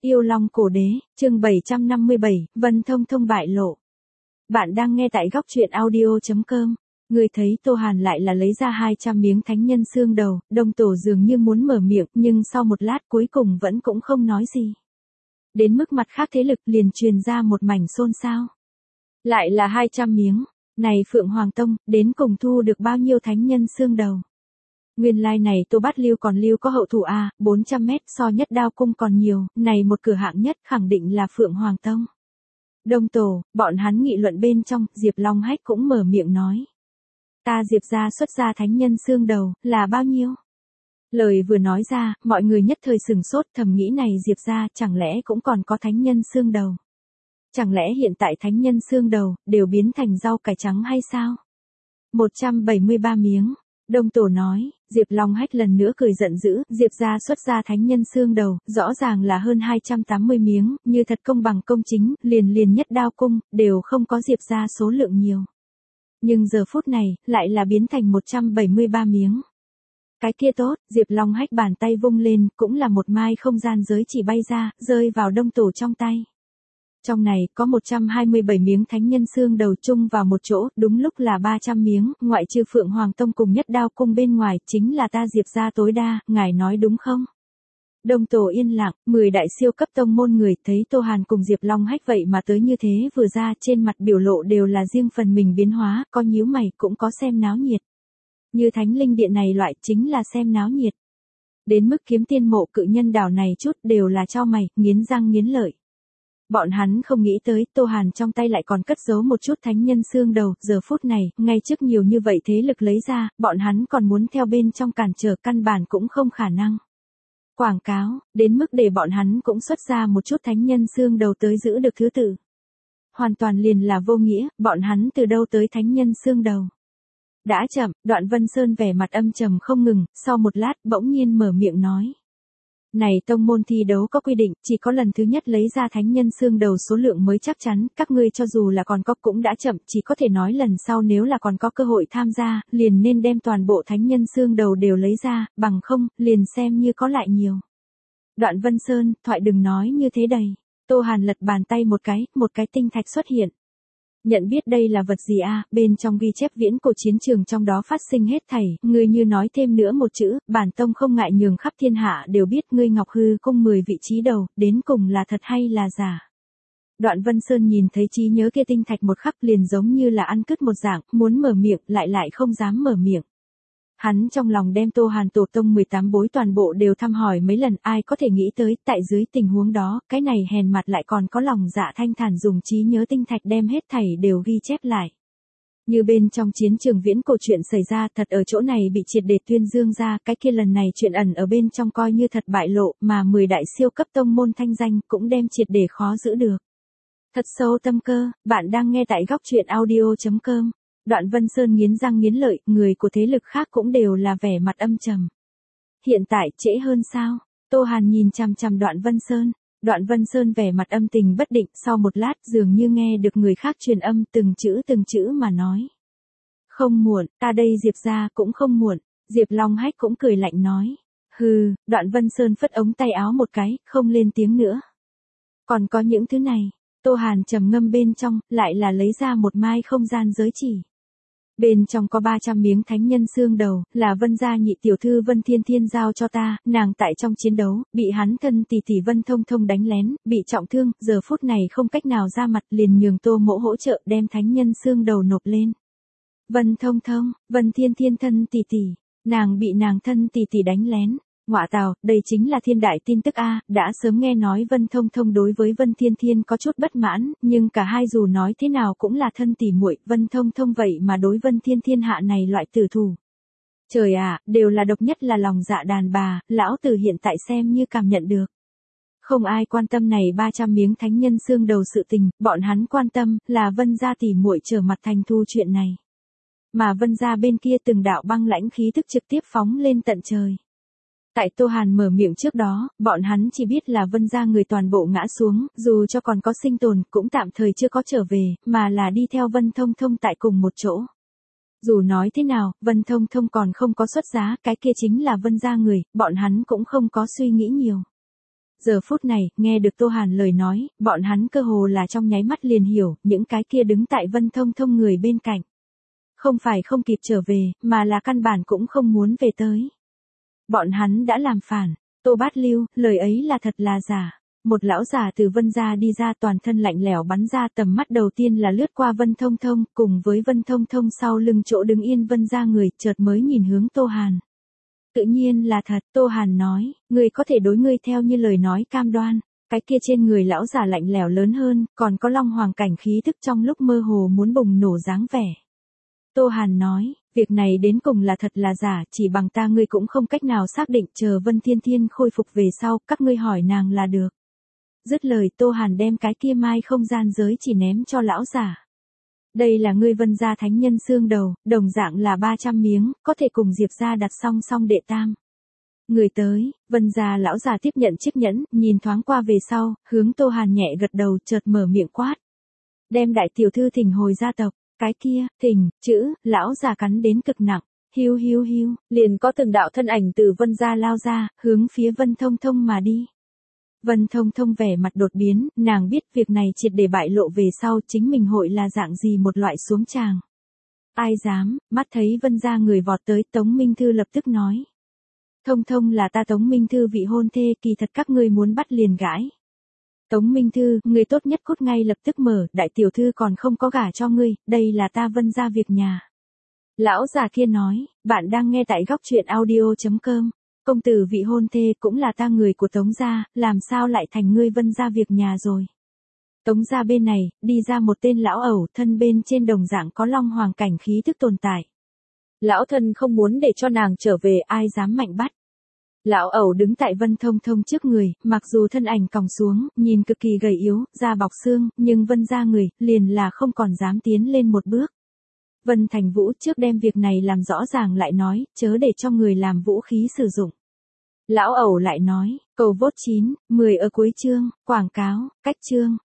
Yêu Long Cổ Đế, chương 757, Vân Thông Thông bại lộ. Bạn đang nghe tại góc truyện audio.com. Người thấy Tô Hàn lại là lấy ra 200 miếng thánh nhân xương đầu, Đông Tổ dường như muốn mở miệng, nhưng sau một lát cuối cùng vẫn cũng không nói gì. Đến mức mặt khác thế lực liền truyền ra một mảnh xôn xao. Lại là 200 miếng, này Phượng Hoàng Tông, đến cùng thu được bao nhiêu thánh nhân xương đầu. Nguyên lai này Tô Bát Lưu còn lưu có hậu thủ A, 400 mét so Nhất Đao Cung còn nhiều, này một cửa hạng nhất khẳng định là Phượng Hoàng Tông. Đông Tổ, bọn hắn nghị luận bên trong, Diệp Long Hách cũng mở miệng nói. Ta Diệp gia xuất ra thánh nhân xương đầu, là bao nhiêu? Lời vừa nói ra, mọi người nhất thời sừng sốt thầm nghĩ này Diệp gia chẳng lẽ cũng còn có thánh nhân xương đầu? Chẳng lẽ hiện tại thánh nhân xương đầu, đều biến thành rau cải trắng hay sao? 173 miếng. Đông Tổ nói, Diệp Long Hách lần nữa cười giận dữ, Diệp gia xuất ra thánh nhân xương đầu, rõ ràng là hơn 280 miếng, như thật công bằng công chính, liền Nhất Đao Cung, đều không có Diệp gia số lượng nhiều. Nhưng giờ phút này, lại là biến thành 173 miếng. Cái kia tốt, Diệp Long Hách bàn tay vung lên, cũng là một mai không gian giới chỉ bay ra, rơi vào Đông Tổ trong tay. Trong này, có 127 miếng thánh nhân xương đầu chung vào một chỗ, đúng lúc là 300 miếng, ngoại trừ Phượng Hoàng Tông cùng Nhất Đao Cung bên ngoài, chính là ta Diệp gia tối đa, ngài nói đúng không? Đông Tổ yên lặng, 10 đại siêu cấp tông môn người thấy Tô Hàn cùng Diệp Long Hách vậy mà tới như thế vừa ra trên mặt biểu lộ đều là riêng phần mình biến hóa, có nhíu mày cũng có xem náo nhiệt. Như Thánh Linh Điện này loại chính là xem náo nhiệt. Đến mức Kiếm Tiên Mộ Cự Nhân đảo này chút đều là chau mày, nghiến răng nghiến lợi. Bọn hắn không nghĩ tới Tô Hàn trong tay lại còn cất giấu một chút thánh nhân xương đầu, giờ phút này, ngay trước nhiều như vậy thế lực lấy ra, bọn hắn còn muốn theo bên trong cản trở căn bản cũng không khả năng. Quảng cáo, đến mức để bọn hắn cũng xuất ra một chút thánh nhân xương đầu tới giữ được thứ tự. Hoàn toàn liền là vô nghĩa, bọn hắn từ đâu tới thánh nhân xương đầu. Đã chậm, Đoạn Vân Sơn vẻ mặt âm trầm không ngừng, sau một lát bỗng nhiên mở miệng nói. Này tông môn thi đấu có quy định, chỉ có lần thứ nhất lấy ra thánh nhân xương đầu số lượng mới chắc chắn, các ngươi cho dù là còn có cũng đã chậm, chỉ có thể nói lần sau nếu là còn có cơ hội tham gia, liền nên đem toàn bộ thánh nhân xương đầu đều lấy ra, bằng không, liền xem như có lại nhiều. Đoạn Vân Sơn, thoại đừng nói như thế đầy. Tô Hàn lật bàn tay một cái tinh thạch xuất hiện. Nhận biết đây là vật gì a? Bên trong ghi chép viễn cổ chiến trường trong đó phát sinh hết thảy, ngươi như nói thêm nữa một chữ, bản tông không ngại nhường khắp thiên hạ đều biết ngươi Ngọc Hư Cung 10 vị trí đầu, đến cùng là thật hay là giả. Đoạn Vân Sơn nhìn thấy trí nhớ kia tinh thạch một khắc liền giống như là ăn cứt một dạng, muốn mở miệng lại không dám mở miệng. Hắn trong lòng đem Tô Hàn tổ tông 18 bối toàn bộ đều thăm hỏi mấy lần, ai có thể nghĩ tới, tại dưới tình huống đó, cái này hèn mặt lại còn có lòng dạ thanh thản dùng trí nhớ tinh thạch đem hết thảy đều ghi chép lại. Như bên trong chiến trường viễn cổ chuyện xảy ra thật ở chỗ này bị triệt để tuyên dương ra, cái kia lần này chuyện ẩn ở bên trong coi như thật bại lộ, mà 10 đại siêu cấp tông môn thanh danh cũng đem triệt để khó giữ được. Thật sâu tâm cơ, bạn đang nghe tại góc truyện audio.com. Đoạn Vân Sơn nghiến răng nghiến lợi, người của thế lực khác cũng đều là vẻ mặt âm trầm. Hiện tại trễ hơn sao? Tô Hàn nhìn chằm chằm Đoạn Vân Sơn. Đoạn Vân Sơn vẻ mặt âm tình bất định, sau một lát dường như nghe được người khác truyền âm từng chữ mà nói. Không muộn, ta đây Diệp gia cũng không muộn. Diệp Long Hách cũng cười lạnh nói. Hừ, Đoạn Vân Sơn phất ống tay áo một cái, không lên tiếng nữa. Còn có những thứ này. Tô Hàn trầm ngâm bên trong, lại là lấy ra một mai không gian giới chỉ. Bên trong có 300 miếng thánh nhân xương đầu, là Vân gia nhị tiểu thư Vân Thiên Thiên giao cho ta, nàng tại trong chiến đấu, bị hắn thân tỷ tỷ Vân Thông Thông đánh lén, bị trọng thương, giờ phút này không cách nào ra mặt liền nhường Tô Mỗ hỗ trợ đem thánh nhân xương đầu nộp lên. Vân Thông Thông, Vân Thiên Thiên thân tỷ tỷ, nàng bị nàng thân tỷ tỷ đánh lén. Ngọa tào, đây chính là thiên đại tin tức a, đã sớm nghe nói Vân Thông Thông đối với Vân Thiên Thiên có chút bất mãn, nhưng cả hai dù nói thế nào cũng là thân tỷ muội, Vân Thông Thông vậy mà đối Vân Thiên Thiên hạ này loại tử thủ. Trời ạ, đều là độc nhất là lòng dạ đàn bà, lão tử hiện tại xem như cảm nhận được. Không ai quan tâm này 300 miếng thánh nhân xương đầu sự tình, bọn hắn quan tâm là Vân gia tỷ muội trở mặt thành thu chuyện này. Mà Vân gia bên kia từng đạo băng lãnh khí tức trực tiếp phóng lên tận trời. Tại Tô Hàn mở miệng trước đó, bọn hắn chỉ biết là Vân gia người toàn bộ ngã xuống, dù cho còn có sinh tồn, cũng tạm thời chưa có trở về, mà là đi theo Vân Thông Thông tại cùng một chỗ. Dù nói thế nào, Vân Thông Thông còn không có xuất giá, cái kia chính là Vân gia người, bọn hắn cũng không có suy nghĩ nhiều. Giờ phút này, nghe được Tô Hàn lời nói, bọn hắn cơ hồ là trong nháy mắt liền hiểu, những cái kia đứng tại Vân Thông Thông người bên cạnh. Không phải không kịp trở về, mà là căn bản cũng không muốn về tới. Bọn hắn đã làm phản. Tô Bát Lưu, lời ấy là thật là giả. Một lão già từ Vân gia đi ra, toàn thân lạnh lẽo bắn ra, tầm mắt đầu tiên là lướt qua Vân Thông Thông, cùng với Vân Thông Thông sau lưng chỗ đứng yên Vân gia người, chợt mới nhìn hướng Tô Hàn. Tự nhiên là thật, Tô Hàn nói, người có thể đối ngươi theo như lời nói cam đoan. Cái kia trên người lão già lạnh lẽo lớn hơn, còn có long hoàng cảnh khí thức trong lúc mơ hồ muốn bùng nổ dáng vẻ. Tô Hàn nói, việc này đến cùng là thật là giả, chỉ bằng ta ngươi cũng không cách nào xác định, chờ Vân Thiên Thiên khôi phục về sau, các ngươi hỏi nàng là được. Dứt lời, Tô Hàn đem cái kia mai không gian giới chỉ ném cho lão giả. Đây là ngươi Vân gia thánh nhân xương đầu, đồng dạng là 300 miếng, có thể cùng Diệp gia đặt song song đệ tam. Người tới, Vân gia lão già tiếp nhận chiếc nhẫn, nhìn thoáng qua về sau, hướng Tô Hàn nhẹ gật đầu, chợt mở miệng quát. Đem đại tiểu thư thỉnh hồi gia tộc. Cái kia, thỉnh, chữ, lão già cắn đến cực nặng. Hiu hiu hiu, liền có từng đạo thân ảnh từ Vân gia lao ra, hướng phía Vân Thông Thông mà đi. Vân Thông Thông vẻ mặt đột biến, nàng biết việc này triệt để bại lộ về sau chính mình hội là dạng gì một loại xuống tràng. Ai dám, mắt thấy Vân gia người vọt tới, Tống Minh Thư lập tức nói. Thông Thông là ta Tống Minh Thư vị hôn thê, kỳ thật các ngươi muốn bắt liền gãi. Tống Minh Thư, người tốt nhất cút ngay lập tức mở, đại tiểu thư còn không có gả cho ngươi, đây là ta Vân gia việc nhà. Lão già kia nói, bạn đang nghe tại góc truyện audio.com, công tử vị hôn thê cũng là ta người của Tống gia, làm sao lại thành ngươi Vân gia việc nhà rồi. Tống gia bên này, đi ra một tên lão ẩu, thân bên trên đồng dạng có long hoàng cảnh khí thức tồn tại. Lão thân không muốn để cho nàng trở về, ai dám mạnh bắt. Lão ẩu đứng tại Vân Thông Thông trước người, mặc dù thân ảnh còng xuống, nhìn cực kỳ gầy yếu, da bọc xương, nhưng Vân gia người, liền là không còn dám tiến lên một bước. Vân Thành Vũ trước đem việc này làm rõ ràng lại nói, chớ để cho người làm vũ khí sử dụng. Lão ẩu lại nói, cầu vote 9, 10 ở cuối chương, quảng cáo, cách chương.